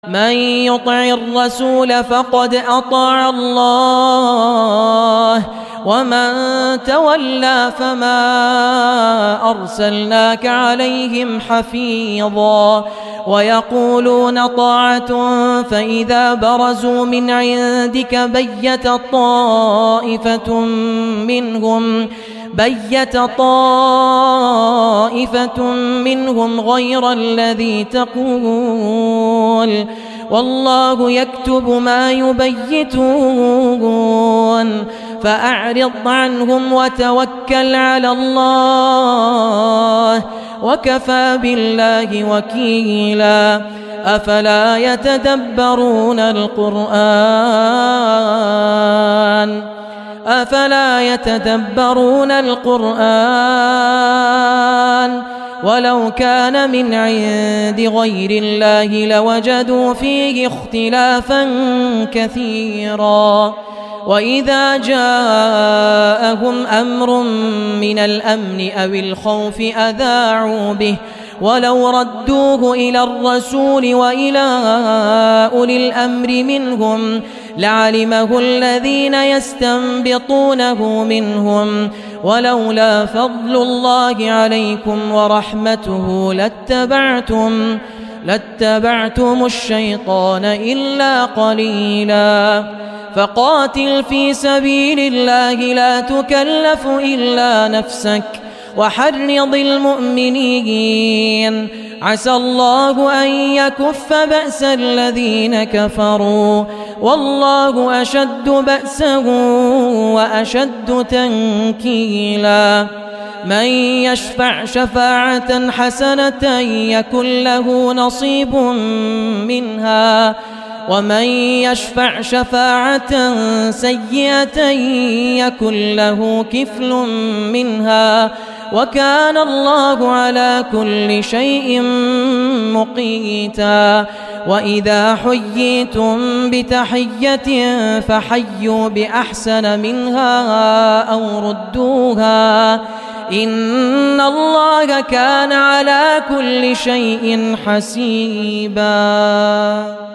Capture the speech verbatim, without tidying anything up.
من يطع الرسول فقد أطاع الله ومن تولى فما أرسلناك عليهم حفيظا ويقولون طاعة فإذا برزوا من عندك بيت طائفة منهم بيت طائفة منهم غير الذي تقول والله يكتب ما يبيتون فأعرض عنهم وتوكل على الله وكفى بالله وكيلا أفلا يتدبرون القرآن أفلا يتدبرون القرآن ولو كان من عند غير الله لوجدوا فيه اختلافا كثيرا وإذا جاءهم أمر من الأمن أو الخوف أذاعوا به ولو ردوه إلى الرسول وإلى أولي الأمر منهم لعلمه الذين يستنبطونه منهم ولولا فضل الله عليكم ورحمته لاتبعتم لاتبعتم الشيطان إلا قليلا فقاتل في سبيل الله لا تكلف إلا نفسك وحرض المؤمنين عسى الله أن يكف بأس الذين كفروا والله أشد بأسا وأشد تنكيلا من يشفع شفاعة حسنة يكن له نصيب منها ومن يشفع شفاعة سيئة يكن له كفل منها وكان الله على كل شيء مقيتا وإذا حييتم بتحية فحيوا بأحسن منها أو ردوها إن الله كان على كل شيء حسيبا.